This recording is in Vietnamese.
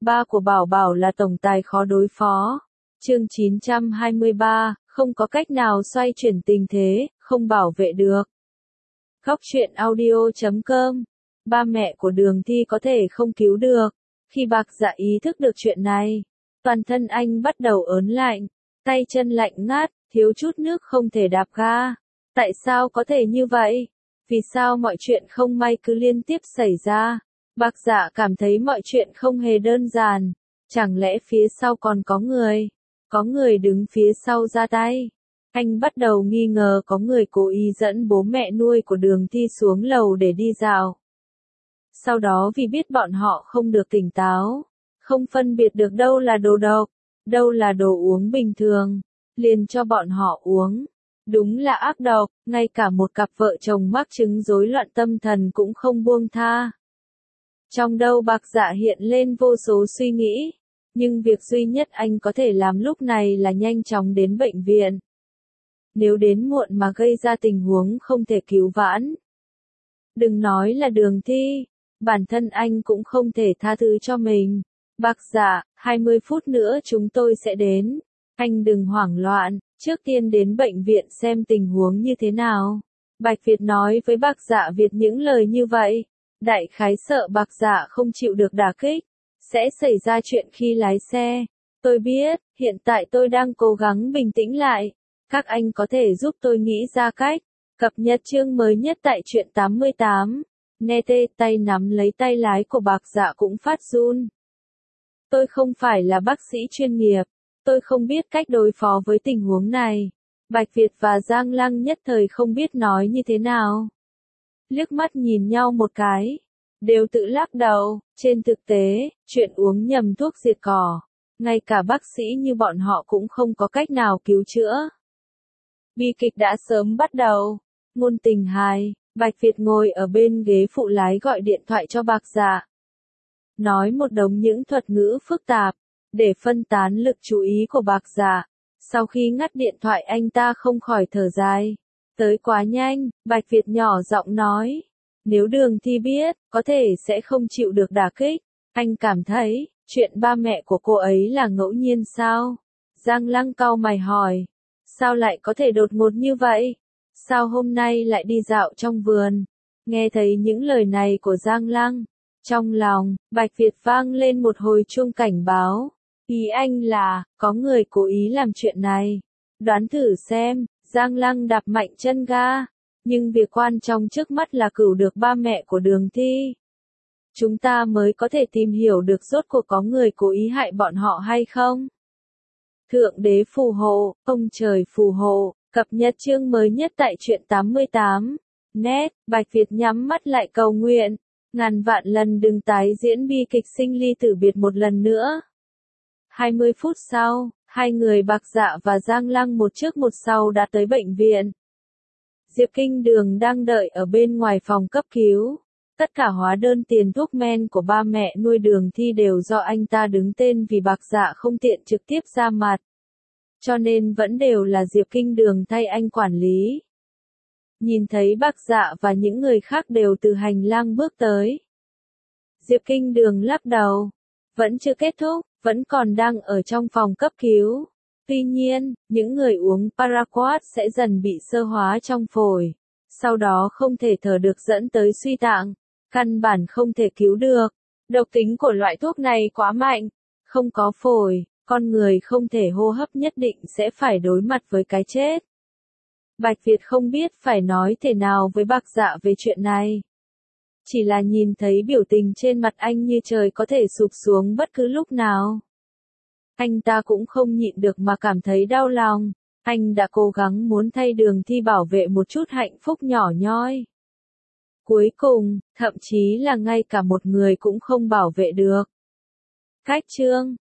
Ba của Bảo Bảo là tổng tài khó đối phó. Chương 923, không có cách nào xoay chuyển tình thế, không bảo vệ được. Góc truyện audio.com. Ba mẹ của Đường Thi có thể không cứu được. Khi Bạc Dạ ý thức được chuyện này, toàn thân anh bắt đầu ớn lạnh, tay chân lạnh ngắt, thiếu chút nước không thể đạp ga. Tại sao có thể như vậy? Vì sao mọi chuyện không may cứ liên tiếp xảy ra? Bạc Dạ cảm thấy mọi chuyện không hề đơn giản. Chẳng lẽ phía sau còn có người? Có người đứng phía sau ra tay. Anh bắt đầu nghi ngờ có người cố ý dẫn bố mẹ nuôi của Đường Thi xuống lầu để đi dạo. Sau đó vì biết bọn họ không được tỉnh táo, không phân biệt được đâu là đồ độc, đâu là đồ uống bình thường, liền cho bọn họ uống. Đúng là ác độc, ngay cả một cặp vợ chồng mắc chứng rối loạn tâm thần cũng không buông tha. Trong đầu Bạc Dạ hiện lên vô số suy nghĩ, nhưng việc duy nhất anh có thể làm lúc này là nhanh chóng đến bệnh viện. Nếu đến muộn mà gây ra tình huống không thể cứu vãn, đừng nói là Đường Thi, bản thân anh cũng không thể tha thứ cho mình. Bạc Dạ, 20 phút nữa chúng tôi sẽ đến. Anh đừng hoảng loạn, trước tiên đến bệnh viện xem tình huống như thế nào. Bạch Việt nói với Bạc Dạ Việt những lời như vậy. Đại khái sợ Bạc Dạ không chịu được đả kích, sẽ xảy ra chuyện khi lái xe. Tôi biết, hiện tại tôi đang cố gắng bình tĩnh lại. Các anh có thể giúp tôi nghĩ ra cách. Cập nhật chương mới nhất tại truyện 88. Nghe tê tay nắm lấy tay lái của Bạc Dạ cũng phát run. Tôi không phải là bác sĩ chuyên nghiệp. Tôi không biết cách đối phó với tình huống này. Bạch Việt và Giang Lăng nhất thời không biết nói như thế nào. Liếc mắt nhìn nhau một cái, đều tự lắc đầu. Trên thực tế, chuyện uống nhầm thuốc diệt cỏ, ngay cả bác sĩ như bọn họ cũng không có cách nào cứu chữa. Bi kịch đã sớm bắt đầu. Ngôn tình hài, Bạch Việt ngồi ở bên ghế phụ lái gọi điện thoại cho Bạc Dạ. Nói một đống những thuật ngữ phức tạp, để phân tán lực chú ý của Bạc Dạ. Sau khi ngắt điện thoại anh ta không khỏi thở dài. Tới quá nhanh, Bạch Việt nhỏ giọng nói. Nếu Đường Thi biết, có thể sẽ không chịu được đả kích. Anh cảm thấy, chuyện ba mẹ của cô ấy là ngẫu nhiên sao? Giang Lăng cau mày hỏi. Sao lại có thể đột ngột như vậy? Sao hôm nay lại đi dạo trong vườn? Nghe thấy những lời này của Giang Lăng, trong lòng, Bạch Việt vang lên một hồi chuông cảnh báo. Ý anh là, có người cố ý làm chuyện này. Đoán thử xem. Giang Lăng đạp mạnh chân ga. Nhưng việc quan trọng trước mắt là cứu được ba mẹ của Đường Thi. Chúng ta mới có thể tìm hiểu được rốt cuộc có người cố ý hại bọn họ hay không. Thượng đế phù hộ, ông trời phù hộ. Cập nhật chương mới nhất tại truyện 88. Net, Bạch Việt nhắm mắt lại cầu nguyện. Ngàn vạn lần đừng tái diễn bi kịch sinh ly tử biệt một lần nữa. 20 phút sau, hai người Bạc Dạ và Giang Lăng một trước một sau đã tới bệnh viện. Diệp Kinh Đường đang đợi ở bên ngoài phòng cấp cứu. Tất cả hóa đơn tiền thuốc men của ba mẹ nuôi Đường Thi đều do anh ta đứng tên vì Bạc Dạ không tiện trực tiếp ra mặt. Cho nên vẫn đều là Diệp Kinh Đường thay anh quản lý. Nhìn thấy Bạc Dạ và những người khác đều từ hành lang bước tới. Diệp Kinh Đường lắc đầu. Vẫn chưa kết thúc, vẫn còn đang ở trong phòng cấp cứu. Tuy nhiên, những người uống paraquat sẽ dần bị xơ hóa trong phổi. Sau đó không thể thở được dẫn tới suy tạng. Căn bản không thể cứu được. Độc tính của loại thuốc này quá mạnh. Không có phổi, con người không thể hô hấp nhất định sẽ phải đối mặt với cái chết. Bạch Việt không biết phải nói thế nào với Bạc Dạ về chuyện này. Chỉ là nhìn thấy biểu tình trên mặt anh như trời có thể sụp xuống bất cứ lúc nào. Anh ta cũng không nhịn được mà cảm thấy đau lòng. Anh đã cố gắng muốn thay Đường Thi bảo vệ một chút hạnh phúc nhỏ nhoi. Cuối cùng, thậm chí là ngay cả một người cũng không bảo vệ được. Cách chương